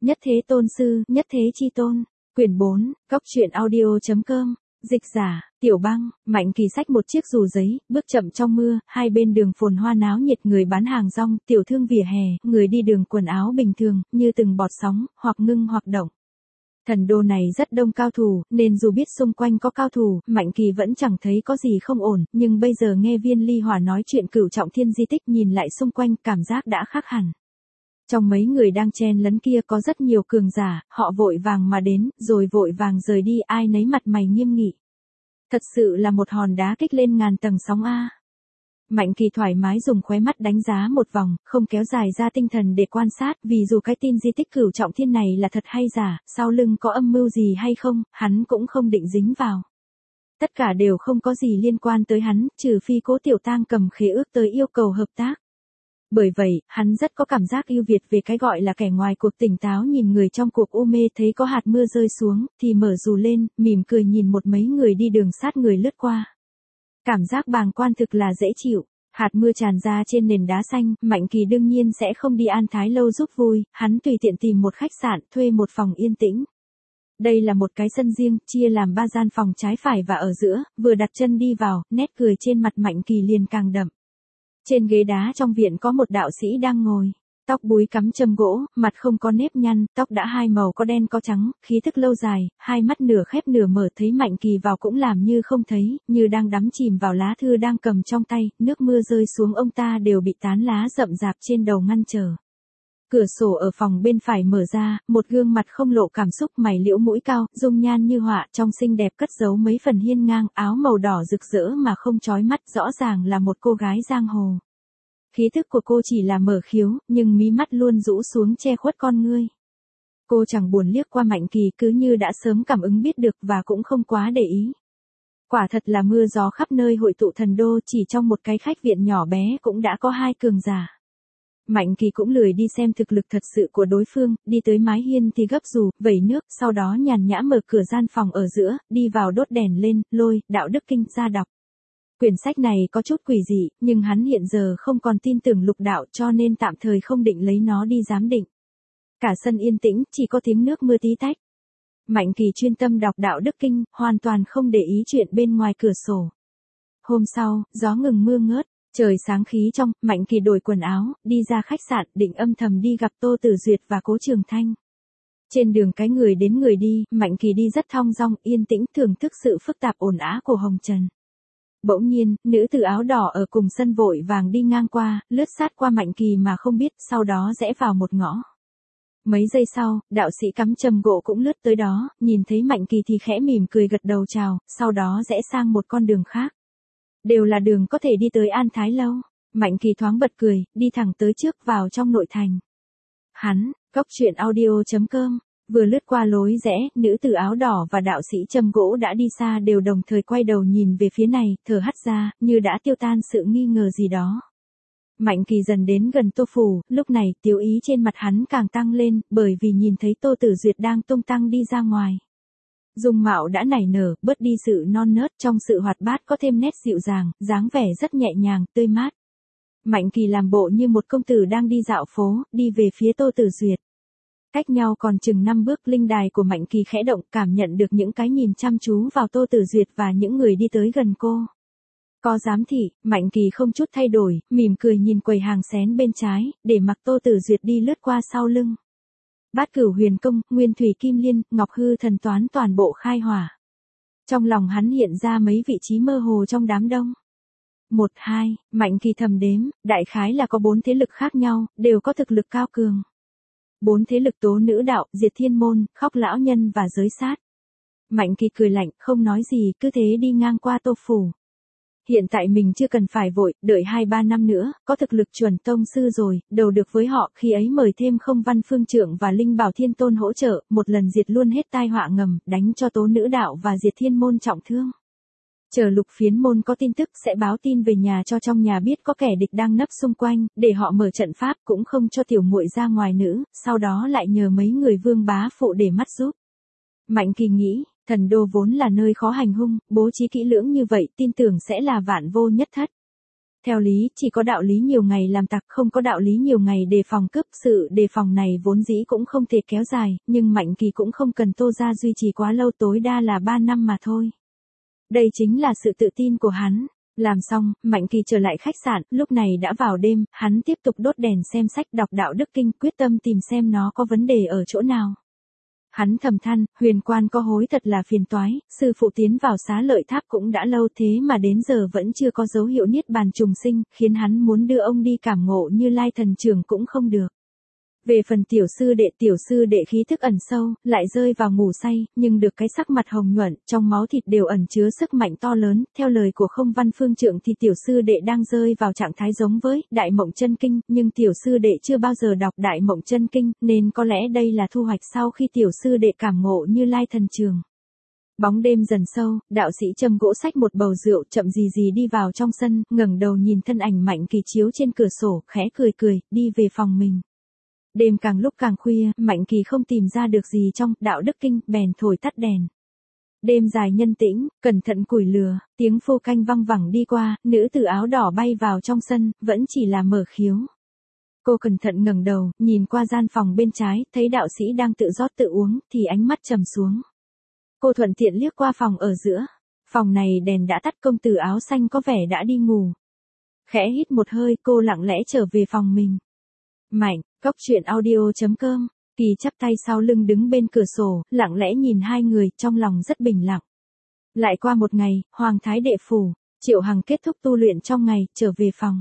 Nhất thế tôn sư, nhất thế chi tôn. Quyển 4, Cốc truyện audio.com. Dịch giả, Tiểu Băng. Mạnh Kỳ xách một chiếc dù giấy, bước chậm trong mưa, hai bên đường phồn hoa náo nhiệt, người bán hàng rong, tiểu thương vỉa hè, người đi đường quần áo bình thường, như từng bọt sóng, hoặc ngưng hoặc động. Thần đô này rất đông cao thủ, nên dù biết xung quanh có cao thủ, Mạnh Kỳ vẫn chẳng thấy có gì không ổn, nhưng bây giờ nghe Viên Ly Hỏa nói chuyện Cửu Trọng Thiên di tích, nhìn lại xung quanh, cảm giác đã khác hẳn. Trong mấy người đang chen lấn kia có rất nhiều cường giả, họ vội vàng mà đến, rồi vội vàng rời đi, ai nấy mặt mày nghiêm nghị. Thật sự là một hòn đá kích lên ngàn tầng sóng a. Mạnh Kỳ thoải mái dùng khóe mắt đánh giá một vòng, không kéo dài ra tinh thần để quan sát, vì dù cái tin di tích Cửu Trọng Thiên này là thật hay giả, sau lưng có âm mưu gì hay không, hắn cũng không định dính vào. Tất cả đều không có gì liên quan tới hắn, trừ phi Cố Tiểu Tang cầm khế ước tới yêu cầu hợp tác. Bởi vậy, hắn rất có cảm giác ưu việt về cái gọi là kẻ ngoài cuộc, tỉnh táo nhìn người trong cuộc u mê, thấy có hạt mưa rơi xuống, thì mở dù lên, mỉm cười nhìn một mấy người đi đường sát người lướt qua. Cảm giác bàng quan thực là dễ chịu. Hạt mưa tràn ra trên nền đá xanh, Mạnh Kỳ đương nhiên sẽ không đi An Thái Lâu giúp vui, hắn tùy tiện tìm một khách sạn, thuê một phòng yên tĩnh. Đây là một cái sân riêng, chia làm 3 gian phòng, trái phải và ở giữa, vừa đặt chân đi vào, nét cười trên mặt Mạnh Kỳ liền càng đậm. Trên ghế đá trong viện có một đạo sĩ đang ngồi, tóc búi cắm châm gỗ, mặt không có nếp nhăn, tóc đã hai màu có đen có trắng, khí thức lâu dài, hai mắt nửa khép nửa mở, thấy Mạnh Kỳ vào cũng làm như không thấy, như đang đắm chìm vào lá thư đang cầm trong tay, nước mưa rơi xuống ông ta đều bị tán lá rậm rạp trên đầu ngăn trở. Cửa sổ ở phòng bên phải mở ra, một gương mặt không lộ cảm xúc, mày liễu mũi cao, dung nhan như họa, trong xinh đẹp cất giấu mấy phần hiên ngang, áo màu đỏ rực rỡ mà không chói mắt, rõ ràng là một cô gái giang hồ. Khí thức của cô chỉ là mở khiếu, nhưng mí mắt luôn rũ xuống che khuất con ngươi. Cô chẳng buồn liếc qua Mạnh Kỳ, cứ như đã sớm cảm ứng biết được và cũng không quá để ý. Quả thật là mưa gió khắp nơi hội tụ, thần đô chỉ trong một cái khách viện nhỏ bé cũng đã có 2 cường giả. Mạnh Kỳ cũng lười đi xem thực lực thật sự của đối phương, đi tới mái hiên thì gấp dù, vẩy nước, sau đó nhàn nhã mở cửa gian phòng ở giữa, đi vào đốt đèn lên, lôi Đạo Đức Kinh ra đọc. Quyển sách này có chút quỷ dị, nhưng hắn hiện giờ không còn tin tưởng lục đạo, cho nên tạm thời không định lấy nó đi giám định. Cả sân yên tĩnh, chỉ có tiếng nước mưa tí tách. Mạnh Kỳ chuyên tâm đọc Đạo Đức Kinh, hoàn toàn không để ý chuyện bên ngoài cửa sổ. Hôm sau, gió ngừng mưa ngớt, trời sáng khí trong, Mạnh Kỳ đổi quần áo, đi ra khách sạn, định âm thầm đi gặp Tô Tử Duyệt và Cố Trường Thanh. Trên đường cái người đến người đi, Mạnh Kỳ đi rất thong dong, yên tĩnh, thưởng thức sự phức tạp ồn ào của hồng trần. Bỗng nhiên, nữ tử áo đỏ ở cùng sân vội vàng đi ngang qua, lướt sát qua Mạnh Kỳ mà không biết, sau đó rẽ vào một ngõ. Mấy giây sau, đạo sĩ cắm châm gỗ cũng lướt tới đó, nhìn thấy Mạnh Kỳ thì khẽ mỉm cười gật đầu chào, sau đó rẽ sang một con đường khác. Đều là đường có thể đi tới An Thái Lâu. Mạnh Kỳ thoáng bật cười, đi thẳng tới trước vào trong nội thành. Hắn, Cốc truyện audio.com. Vừa lướt qua lối rẽ, nữ tử áo đỏ và đạo sĩ châm gỗ đã đi xa, đều đồng thời quay đầu nhìn về phía này, thở hắt ra, như đã tiêu tan sự nghi ngờ gì đó. Mạnh Kỳ dần đến gần Tô Phủ, lúc này tiêu ý trên mặt hắn càng tăng lên, bởi vì nhìn thấy Tô Tử Duyệt đang tung tăng đi ra ngoài. Dung mạo đã nảy nở, bớt đi sự non nớt, trong sự hoạt bát có thêm nét dịu dàng, dáng vẻ rất nhẹ nhàng, tươi mát. Mạnh Kỳ làm bộ như một công tử đang đi dạo phố, đi về phía Tô Tử Duyệt. Cách nhau còn chừng 5 bước, linh đài của Mạnh Kỳ khẽ động, cảm nhận được những cái nhìn chăm chú vào Tô Tử Duyệt và những người đi tới gần cô. Có giám thị, Mạnh Kỳ không chút thay đổi, mỉm cười nhìn quầy hàng xén bên trái, để mặc Tô Tử Duyệt đi lướt qua sau lưng. Bát Cửu Huyền Công, Nguyên Thủy Kim Liên, Ngọc Hư Thần Toán toàn bộ khai hỏa. Trong lòng hắn hiện ra mấy vị trí mơ hồ trong đám đông. 1, 2, Mạnh Kỳ thầm đếm, đại khái là có 4 thế lực khác nhau, đều có thực lực cao cường. 4 thế lực: Tố Nữ Đạo, Diệt Thiên Môn, Khóc Lão Nhân và Giới Sát. Mạnh Kỳ cười lạnh, không nói gì, cứ thế đi ngang qua Tô Phủ. Hiện tại mình chưa cần phải vội, đợi 2-3 năm nữa, có thực lực chuẩn tông sư rồi, đầu được với họ, khi ấy mời thêm Không Văn Phương Trượng và Linh Bảo Thiên Tôn hỗ trợ, một lần diệt luôn hết tai họa ngầm, đánh cho Tố Nữ Đạo và Diệt Thiên Môn trọng thương. Chờ Lục Phiến Môn có tin tức sẽ báo tin về nhà cho trong nhà biết có kẻ địch đang nấp xung quanh, để họ mở trận pháp, cũng không cho tiểu muội ra ngoài nữa, sau đó lại nhờ mấy người Vương bá phụ để mắt giúp. Mạnh Kỳ nghĩ, thần đô vốn là nơi khó hành hung, bố trí kỹ lưỡng như vậy, tin tưởng sẽ là vạn vô nhất thất. Theo lý, chỉ có đạo lý nhiều ngày làm tặc, không có đạo lý nhiều ngày đề phòng cướp. Sự đề phòng này vốn dĩ cũng không thể kéo dài, nhưng Mạnh Kỳ cũng không cần Tô gia duy trì quá lâu, tối đa là 3 năm mà thôi. Đây chính là sự tự tin của hắn. Làm xong, Mạnh Kỳ trở lại khách sạn, lúc này đã vào đêm, hắn tiếp tục đốt đèn xem sách đọc đạo đức kinh, quyết tâm tìm xem nó có vấn đề ở chỗ nào. Hắn thầm than, Huyền Quan có hối thật là phiền toái, sư phụ tiến vào Xá Lợi Tháp cũng đã lâu thế mà đến giờ vẫn chưa có dấu hiệu niết bàn trùng sinh, khiến hắn muốn đưa ông đi cảm ngộ Như Lai thần trưởng cũng không được. Về phần tiểu sư đệ khí thức ẩn sâu, lại rơi vào ngủ say, nhưng được cái sắc mặt hồng nhuận, trong máu thịt đều ẩn chứa sức mạnh to lớn, theo lời của Không Văn Phương Trượng thì tiểu sư đệ đang rơi vào trạng thái giống với Đại Mộng Chân Kinh, nhưng tiểu sư đệ chưa bao giờ đọc Đại Mộng Chân Kinh, nên có lẽ đây là thu hoạch sau khi tiểu sư đệ cảm ngộ Như Lai thần trường. Bóng đêm dần sâu, đạo sĩ châm gỗ xách một bầu rượu chậm gì gì đi vào trong sân, ngẩng đầu nhìn thân ảnh Mạnh Kỳ chiếu trên cửa sổ, khẽ cười, đi về phòng mình. Đêm càng lúc càng khuya, Mạnh Kỳ không tìm ra được gì trong đạo đức kinh, bèn thổi tắt đèn. Đêm dài nhân tĩnh, cẩn thận củi lửa, tiếng phu canh văng vẳng đi qua, nữ tử áo đỏ bay vào trong sân, vẫn chỉ là mở khiếu. Cô cẩn thận ngẩng đầu, nhìn qua gian phòng bên trái, thấy đạo sĩ đang tự rót tự uống, thì ánh mắt trầm xuống. Cô thuận tiện liếc qua phòng ở giữa. Phòng này đèn đã tắt, công tử áo xanh có vẻ đã đi ngủ. Khẽ hít một hơi, cô lặng lẽ trở về phòng mình. Mạnh, Cốc Truyện Audio.com, Kỳ chắp tay sau lưng đứng bên cửa sổ, lặng lẽ nhìn hai người, trong lòng rất bình lặng. Lại qua một ngày, Hoàng Thái Đệ phủ, Triệu Hằng kết thúc tu luyện trong ngày, trở về phòng.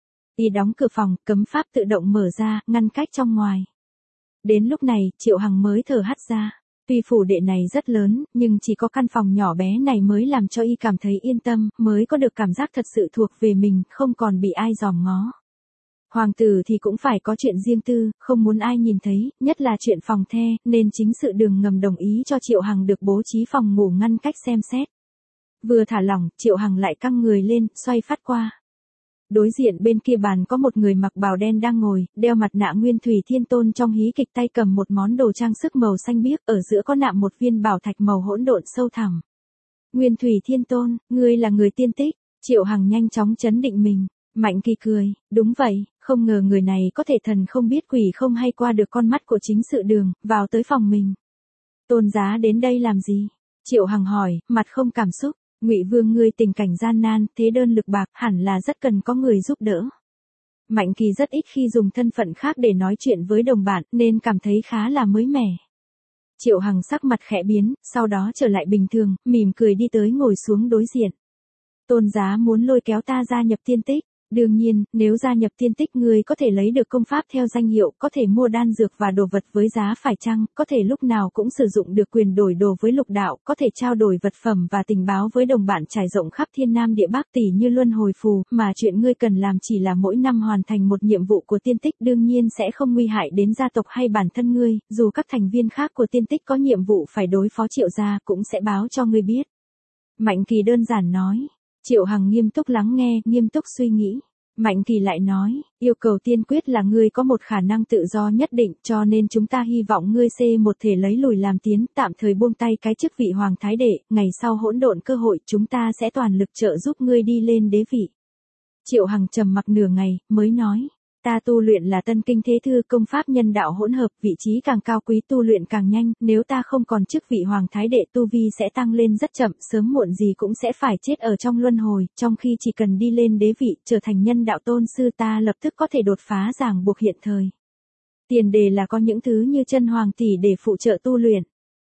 Y đóng cửa phòng, cấm pháp tự động mở ra, ngăn cách trong ngoài. Đến lúc này, Triệu Hằng mới thở hắt ra. Tuy phủ đệ này rất lớn, nhưng chỉ có căn phòng nhỏ bé này mới làm cho y cảm thấy yên tâm, mới có được cảm giác thật sự thuộc về mình, không còn bị ai dòm ngó. Hoàng tử thì cũng phải có chuyện riêng tư, không muốn ai nhìn thấy, nhất là chuyện phòng the, nên chính sự Đường Ngầm đồng ý cho Triệu Hằng được bố trí phòng ngủ ngăn cách xem xét. Vừa thả lỏng, Triệu Hằng lại căng người lên, xoay phát qua. Đối diện bên kia bàn có một người mặc bào đen đang ngồi, đeo mặt nạ Nguyên Thủy Thiên Tôn trong hí kịch, tay cầm một món đồ trang sức màu xanh biếc, ở giữa có nạm một viên bảo thạch màu hỗn độn sâu thẳm. Nguyên Thủy Thiên Tôn, ngươi là người tiên tích. Triệu Hằng nhanh chóng trấn định mình. Mạnh Kỳ cười, đúng vậy, không ngờ người này có thể thần không biết quỷ không hay qua được con mắt của chính sự Đường, vào tới phòng mình. Tôn giá đến đây làm gì? Triệu Hằng hỏi, mặt không cảm xúc. Ngụy Vương ngươi tình cảnh gian nan, thế đơn lực bạc, hẳn là rất cần có người giúp đỡ. Mạnh Kỳ rất ít khi dùng thân phận khác để nói chuyện với đồng bạn, nên cảm thấy khá là mới mẻ. Triệu Hằng sắc mặt khẽ biến, sau đó trở lại bình thường, mỉm cười đi tới ngồi xuống đối diện. Tôn giá muốn lôi kéo ta gia nhập tiên tích. Đương nhiên, nếu gia nhập tiên tích ngươi có thể lấy được công pháp theo danh hiệu, có thể mua đan dược và đồ vật với giá phải chăng, có thể lúc nào cũng sử dụng được quyền đổi đồ với lục đạo, có thể trao đổi vật phẩm và tình báo với đồng bạn trải rộng khắp thiên nam địa bắc, tỷ như luân hồi phù, mà chuyện ngươi cần làm chỉ là mỗi năm hoàn thành một nhiệm vụ của tiên tích, đương nhiên sẽ không nguy hại đến gia tộc hay bản thân ngươi, dù các thành viên khác của tiên tích có nhiệm vụ phải đối phó Triệu gia cũng sẽ báo cho ngươi biết. Mạnh Kỳ đơn giản nói. Triệu Hằng nghiêm túc lắng nghe, nghiêm túc suy nghĩ. Mạnh Kỳ lại nói, yêu cầu tiên quyết là ngươi có một khả năng tự do nhất định, cho nên chúng ta hy vọng ngươi một thể lấy lùi làm tiến, tạm thời buông tay cái chức vị Hoàng Thái Đệ, ngày sau hỗn độn cơ hội chúng ta sẽ toàn lực trợ giúp ngươi đi lên đế vị. Triệu Hằng trầm mặc nửa ngày, mới nói. Ta tu luyện là Tân Kinh Thế Thư, công pháp nhân đạo hỗn hợp, vị trí càng cao quý tu luyện càng nhanh, nếu ta không còn chức vị Hoàng Thái Đệ tu vi sẽ tăng lên rất chậm, sớm muộn gì cũng sẽ phải chết ở trong luân hồi, trong khi chỉ cần đi lên đế vị, trở thành nhân đạo tôn sư ta lập tức có thể đột phá ràng buộc hiện thời. Tiền đề là có những thứ như chân hoàng tỷ để phụ trợ tu luyện.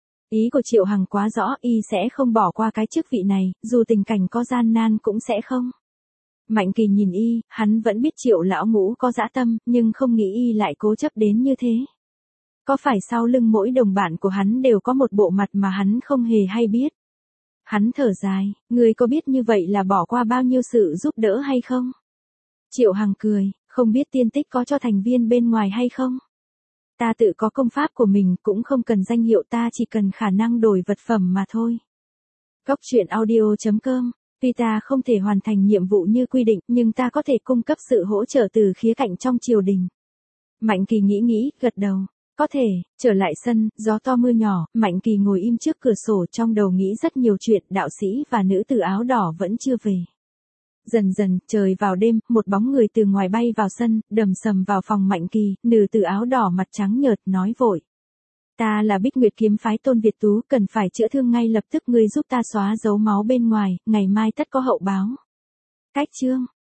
Ý của Triệu Hằng quá rõ, y sẽ không bỏ qua cái chức vị này, dù tình cảnh có gian nan cũng sẽ không. Mạnh Kỳ nhìn y, hắn vẫn biết Triệu lão ngũ có dã tâm, nhưng không nghĩ y lại cố chấp đến như thế. Có phải sau lưng mỗi đồng bạn của hắn đều có một bộ mặt mà hắn không hề hay biết? Hắn thở dài, ngươi có biết như vậy là bỏ qua bao nhiêu sự giúp đỡ hay không? Triệu Hằng cười, không biết tiên tích có cho thành viên bên ngoài hay không? Ta tự có công pháp của mình, cũng không cần danh hiệu, ta chỉ cần khả năng đổi vật phẩm mà thôi. Cốc Truyện Audio.com. Tuy ta không thể hoàn thành nhiệm vụ như quy định, nhưng ta có thể cung cấp sự hỗ trợ từ khía cạnh trong triều đình. Mạnh Kỳ nghĩ, gật đầu. Có thể. Trở lại sân, gió to mưa nhỏ, Mạnh Kỳ ngồi im trước cửa sổ, trong đầu nghĩ rất nhiều chuyện, đạo sĩ và nữ tử áo đỏ vẫn chưa về. Dần dần, trời vào đêm, một bóng người từ ngoài bay vào sân, đầm sầm vào phòng Mạnh Kỳ, nữ tử áo đỏ mặt trắng nhợt, nói vội. Ta là Bích Nguyệt kiếm phái Tôn Việt Tú, cần phải chữa thương ngay lập tức, ngươi giúp ta xóa dấu máu bên ngoài, ngày mai tất có hậu báo. Cách chương.